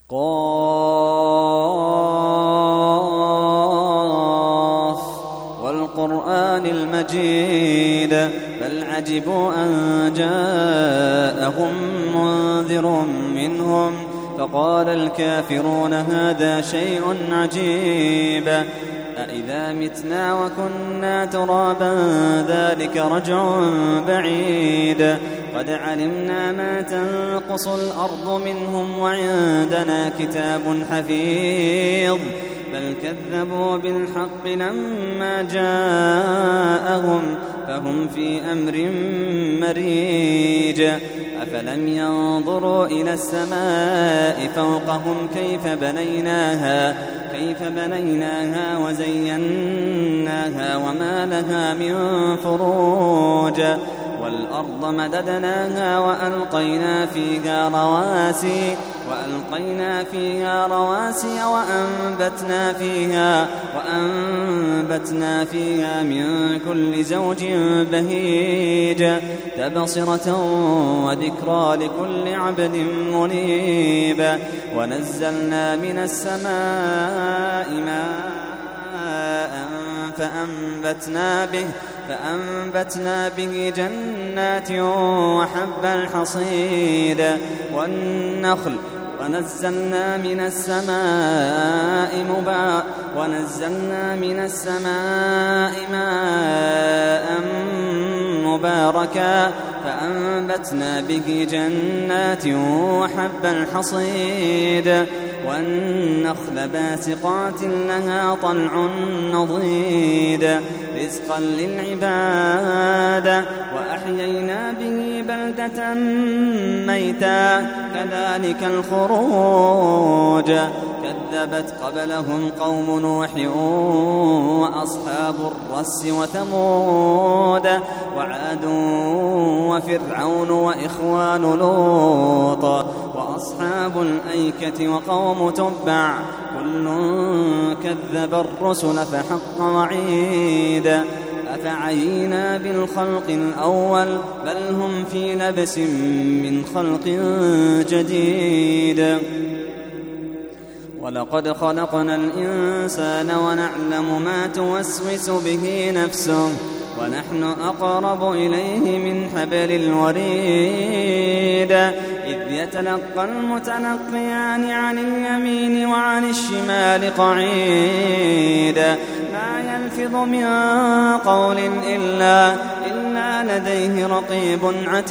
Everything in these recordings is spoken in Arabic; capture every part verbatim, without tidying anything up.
قاف والقرآن المجيد بل عجبوا أن جاءهم منذر منهم فقال الكافرون هذا شيء عجيب أإذا متنا وكنا ترابا ذلك رجع بعيد قد علمنا ما تنقص الأرض منهم وعندنا كتاب حفيظ بل كذبوا بالحق لما جاءهم فهم في أمر مريج أفلم ينظروا إلى السماء فوقهم كيف بنيناها كيف بنيناها وزيناها وما لها من فروج والأرض مددناها وألقينا فيها رواسي وألقينا فيها رواسي وأنبتنا فيها وأنبتنا فيها من كل زوج بهيج تبصرة وذكرى لكل عبد منيب ونزلنا من السماء ماء فأنبتنا به فأنبتنا به جنات وحب الحصيد والنخل ونزلنا من السماء مبا ونزلنا من السماء ماء مباركا فأنبتنا به جنات وحب الحصيد والنخل باسقات لها طلع نضيد رزقا للعباد وأحيينا به بلدة ميتا كذلك الخروج كذبت قبلهم قوم نوح وأصحاب الرس وثمود وعاد وفرعون وإخوان لوط وأصحاب الأيكة وقوم تبع كل كذب الرسل فحق وعيد أفعينا بالخلق الأول بل هم في لبس من خلق جديد ولقد خلقنا الإنسان ونعلم ما توسوس به نفسه ونحن أقرب إليه من حبل الوريد إذ يتلقى المتلقيان عن اليمين وعن الشمال قعيد ما يلفظ من قول إلا, إلا لديه رقيب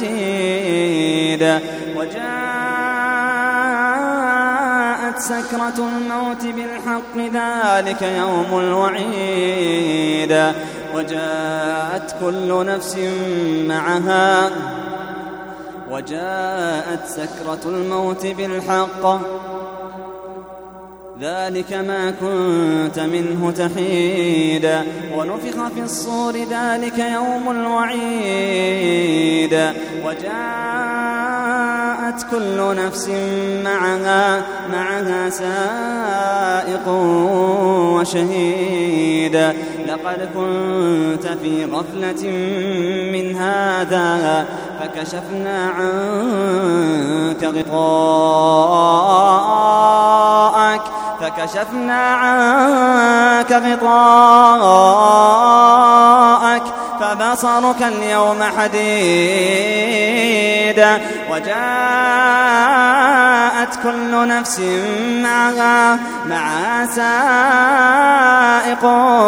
عتيد وجاءت سكرة الموت بالحق ذلك يوم الوعيد وجاءت كل نفس معها وجاءت سكرة الموت بالحق ذلك ما كنت منه تحيد ونفخ في الصور ذلك يوم الوعيد وجاءت كل نفس معها معها سائق وشهيد لقد كنت في غفلة من هذا فكشفنا عنك غطاءك فكشفنا عنك غطاءك فبصرك اليوم حديد وجاءت كل نفس معها مع سائق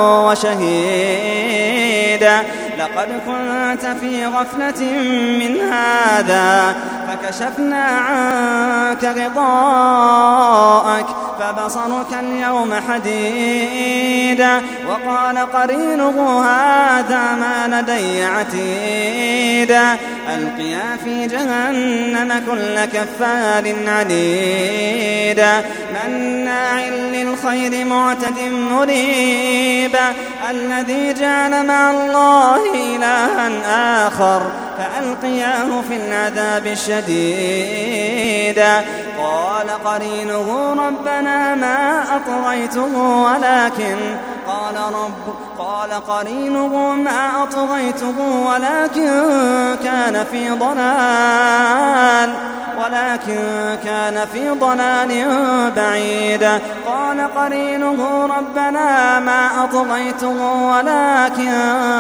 وشهيد لقد كنت في غفلة من هذا فكشفنا عنك غطاءك فبصرك اليوم حديد وقال قرينه هذا ما لدي عتيد ألقيا في جهنم كل كفار عنيد مناع للخير معتد مريب الذي جعل مع الله إلها آخر فألقياه في العذاب الشديد قال قرينه ربنا ما أطغيته ولكن قال قال رب قال قرينه ما أطغيته ولكن كان في ضلال ولكن كان في ضلال بعيد قال قرينه ربنا ما أطغيته ولكن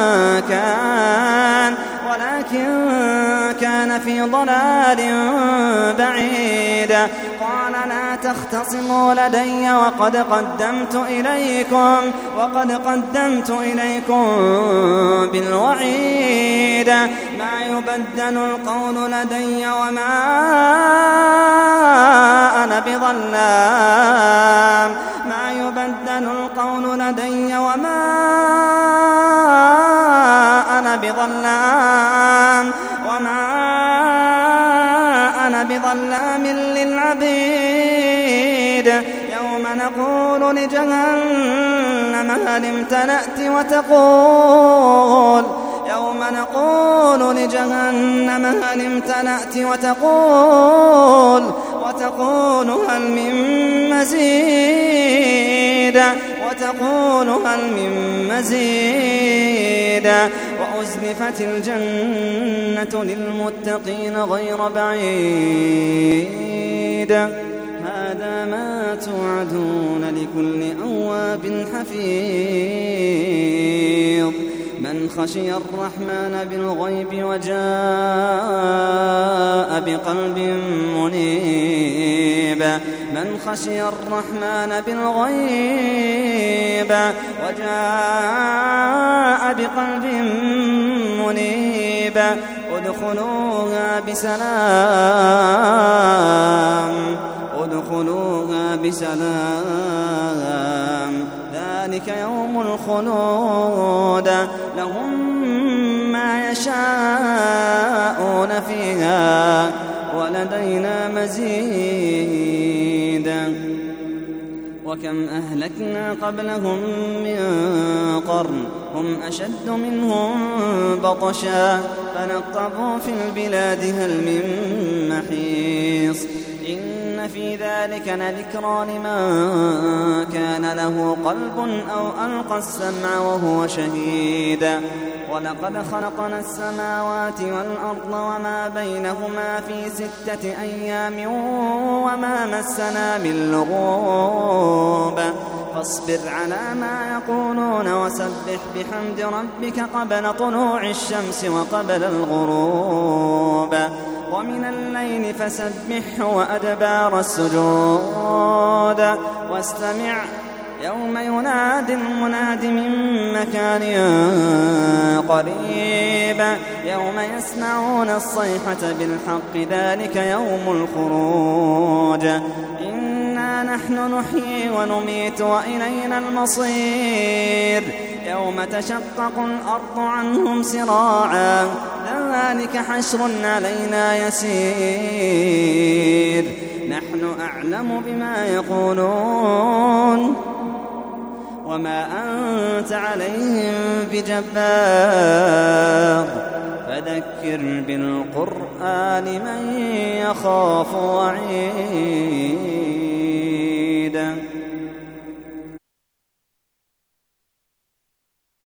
كان ولكن كان في ضلال بعيد قال لا تختصموا لدي وقد قدمت إليكم وقد قدمت إليكم بالوعيد ما يبدل القول لدي وما أنا بظلام ما يبدل القول لدي وما أنا بظلام وما أنا بظلام للعبيد يوم نقول لجهنم هل امتلأت وتقول يوم نقول لجهنم هل امتلأت وتقول وتقول هل من مزيد وتقول هل من مزيد وأزلفت الجنة للمتقين غير بعيد هذا ما توعدون لكل أواب حفيظ من خشي الرحمن بالغيب وجاء بقلب منيب من خشي الرحمن بالغيب وجاء بقلب منيب ادخلوها بسلام ادخلوها بسلام ذلك يوم الخلود لهم ما يشاءون فيها ولدينا مزيد وكم أهلكنا قبلهم من قرن هم أشد منهم بطشا فنقبوا في البلاد هل من محيص إن في ذلك لذكرى لمن كان له قلب أو ألقى السمع وهو شهيد ولقد خلقنا السماوات والأرض وما بينهما في ستة أيام وما مسنا من لغوب فاصبر على ما يقولون وسبح بحمد ربك قبل طلوع الشمس وقبل الغروب ومن الليل فسبحه وأدبار السجود واستمع يوم ينادي المناد من مكان قريب يوم يسمعون الصيحة بالحق ذلك يوم الخروج إنا نحن نحيي ونميت وإلينا المصير يوم تشقق الأرض عنهم سراعا ذلك حشر علينا يسير نحن أعلم بما يقولون وما أنت عليهم بجبار فذكر بالقرآن من يخاف وعيد